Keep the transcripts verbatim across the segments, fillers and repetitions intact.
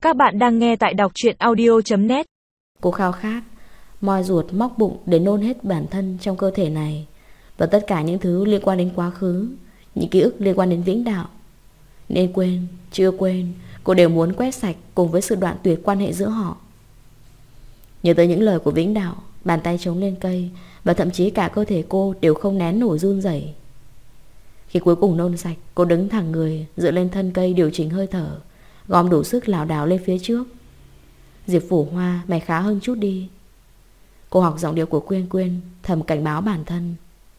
Các bạn đang nghe tại đọc truyện audio chấm net. Cô khao khát, moi ruột móc bụng để nôn hết bản thân trong cơ thể này, và tất cả những thứ liên quan đến quá khứ, những ký ức liên quan đến Vĩnh Đạo. Nên quên, chưa quên, cô đều muốn quét sạch cùng với sự đoạn tuyệt quan hệ giữa họ. Nhớ tới những lời của Vĩnh Đạo, bàn tay chống lên cây, và thậm chí cả cơ thể cô đều không nén nổi run rẩy. Khi cuối cùng nôn sạch, cô đứng thẳng người, dựa lên thân cây điều chỉnh hơi thở, gom đủ sức lảo đảo lên phía trước. Diệp Phủ Hoa, mày khá hơn chút đi. Cô học giọng điệu của Quyên Quyên, thầm cảnh báo bản thân.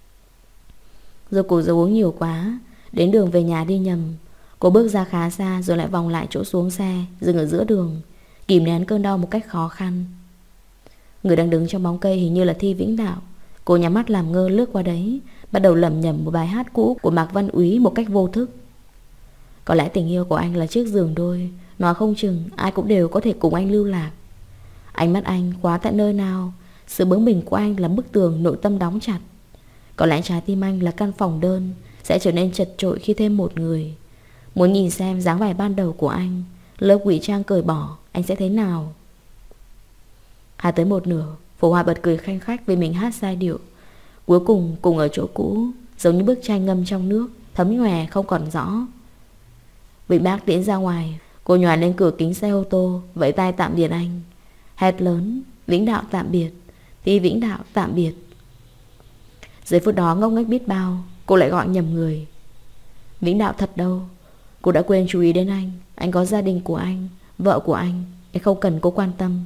Rồi cô giờ uống nhiều quá, đến đường về nhà đi nhầm. Cô bước ra khá xa rồi lại vòng lại chỗ xuống xe, dừng ở giữa đường, kìm nén cơn đau một cách khó khăn. Người đang đứng trong bóng cây hình như là Thi Vĩnh Đạo. Cô nhắm mắt làm ngơ lướt qua đấy, bắt đầu lẩm nhẩm một bài hát cũ của Mạc Văn Úy một cách vô thức. Có lẽ tình yêu của anh là chiếc giường đôi, nói không chừng ai cũng đều có thể cùng anh lưu lạc. Ánh mắt anh khóa tại nơi nào, sự bướng bỉnh của anh là bức tường nội tâm đóng chặt. Có lẽ trái tim anh là căn phòng đơn, sẽ trở nên chật chội khi thêm một người. Muốn nhìn xem dáng vẻ ban đầu của anh, lớp ngụy trang cởi bỏ, anh sẽ thế nào. Hát tới một nửa, Phổ Hoa bật cười khanh khách vì mình hát sai điệu. Cuối cùng cùng ở chỗ cũ, giống như bức tranh ngâm trong nước, thấm nhòe không còn rõ. Bị bác tiễn ra ngoài, cô nhòa lên cửa kính xe ô tô, vẫy tay tạm biệt anh, hét lớn: Vĩnh Đạo tạm biệt, Thi Vĩnh Đạo tạm biệt. Giây phút đó ngốc nghếch biết bao, cô lại gọi nhầm người. Vĩnh Đạo thật đâu, cô đã quên chú ý đến anh. Anh có gia đình của anh, vợ của anh, anh không cần cô quan tâm.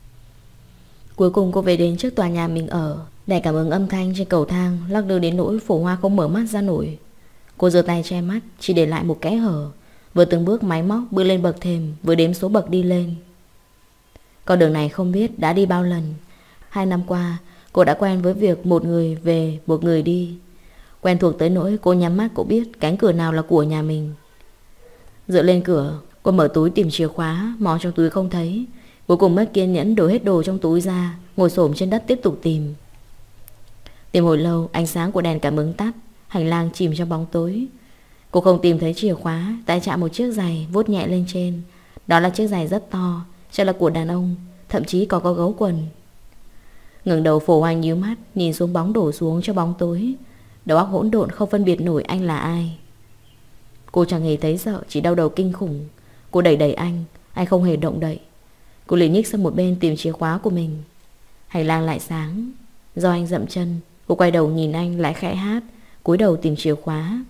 Cuối cùng cô về đến trước tòa nhà mình ở, để cảm ứng âm thanh trên cầu thang lắc lư đến nỗi Phổ Hoa không mở mắt ra nổi. Cô giơ tay che mắt, chỉ để lại một kẽ hở, vừa từng bước máy móc bước lên bậc thềm, vừa đếm số bậc đi lên. Con đường này không biết đã đi bao lần. Hai năm qua cô đã quen với việc một người về một người đi, quen thuộc tới nỗi cô nhắm mắt cũng biết cánh cửa nào là của nhà mình. Dựa lên cửa, cô mở túi tìm chìa khóa, mò trong túi không thấy. Cuối cùng mất kiên nhẫn đổ hết đồ trong túi ra, ngồi xổm trên đất tiếp tục tìm. Tìm hồi lâu, ánh sáng của đèn cảm ứng tắt, hành lang chìm trong bóng tối. Cô không tìm thấy chìa khóa, tay chạm một chiếc giày vuốt nhẹ lên trên. Đó là chiếc giày rất to, chắc là của đàn ông, thậm chí còn có gấu quần. Ngẩng đầu Phổ Hoa nhíu mắt, nhìn xuống bóng đổ xuống trong bóng tối. Đầu óc hỗn độn không phân biệt nổi anh là ai. Cô chẳng hề thấy sợ, chỉ đau đầu kinh khủng. Cô đẩy đẩy anh, anh không hề động đậy. Cô liền nhích sang một bên tìm chìa khóa của mình. Hành lang lại sáng. Do anh dậm chân, cô quay đầu nhìn anh lại khẽ hát, cúi đầu tìm chìa khóa.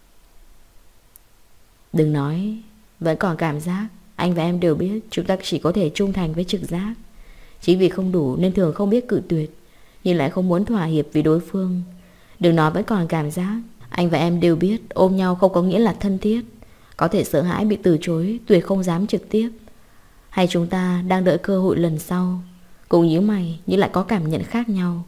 Đừng nói, vẫn còn cảm giác. Anh và em đều biết chúng ta chỉ có thể trung thành với trực giác. Chính vì không đủ nên thường không biết cự tuyệt, nhưng lại không muốn thỏa hiệp vì đối phương. Đừng nói vẫn còn cảm giác. Anh và em đều biết ôm nhau không có nghĩa là thân thiết. Có thể sợ hãi bị từ chối, tuyệt không dám trực tiếp. Hay chúng ta đang đợi cơ hội lần sau. Cùng nhíu mày nhưng lại có cảm nhận khác nhau.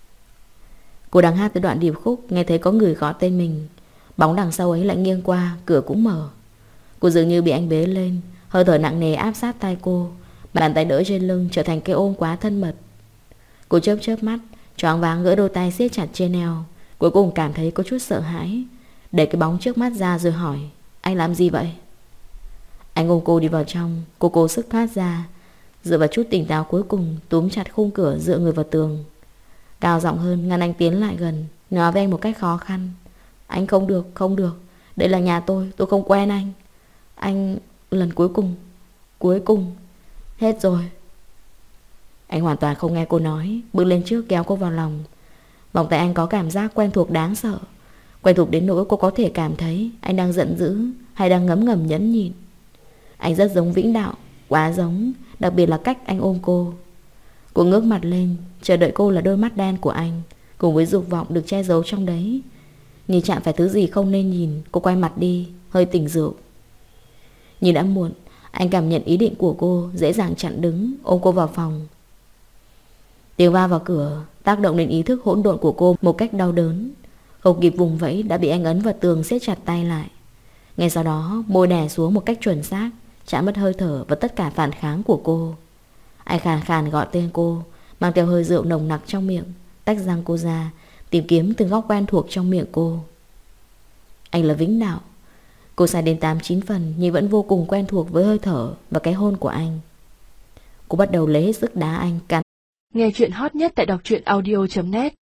Cô đang hát tới đoạn điệp khúc, nghe thấy có người gọi tên mình. Bóng đằng sau ấy lại nghiêng qua, cửa cũng mở. Cô dường như bị anh bế lên, hơi thở nặng nề áp sát tai cô. Bàn tay đỡ trên lưng trở thành cái ôm quá thân mật. Cô chớp chớp mắt, choáng váng gỡ đôi tay siết chặt trên eo. Cuối cùng cảm thấy có chút sợ hãi, để cái bóng trước mắt ra rồi hỏi: Anh làm gì vậy? Anh ôm cô đi vào trong. Cô cố sức thoát ra, dựa vào chút tỉnh táo cuối cùng, túm chặt khung cửa dựa người vào tường. Cao giọng hơn ngăn anh tiến lại gần, nói với anh một cách khó khăn: Anh không được, không được. Đây là nhà tôi, tôi không quen anh. Anh, lần cuối cùng, cuối cùng, hết rồi. Anh hoàn toàn không nghe cô nói, bước lên trước kéo cô vào lòng. Vòng tay anh có cảm giác quen thuộc đáng sợ, quen thuộc đến nỗi cô có thể cảm thấy anh đang giận dữ hay đang ngấm ngầm nhẫn nhịn. Anh rất giống Vĩnh Đạo, quá giống, đặc biệt là cách anh ôm cô. Cô ngước mặt lên, chờ đợi cô là đôi mắt đen của anh, cùng với dục vọng được che giấu trong đấy. Như chạm phải thứ gì không nên nhìn, cô quay mặt đi, hơi tỉnh rượu. Nhưng đã muộn, anh cảm nhận ý định của cô, dễ dàng chặn đứng, ôm cô vào phòng. Tiếng va vào cửa tác động đến ý thức hỗn độn của cô một cách đau đớn. Không kịp vùng vẫy đã bị anh ấn vào tường siết chặt tay lại. Ngay sau đó môi đè xuống một cách chuẩn xác, chạm mất hơi thở và tất cả phản kháng của cô. Anh khàn khàn gọi tên cô, mang theo hơi rượu nồng nặc trong miệng, tách răng cô ra, tìm kiếm từng góc quen thuộc trong miệng cô. Anh là Vĩnh Đạo. Cô sai đến tám chín phần nhưng vẫn vô cùng quen thuộc với hơi thở và cái hôn của anh. Cô bắt đầu lấy hết sức đá anh, cắn. Nghe chuyện hot nhất tại đọc truyện audio chấm net.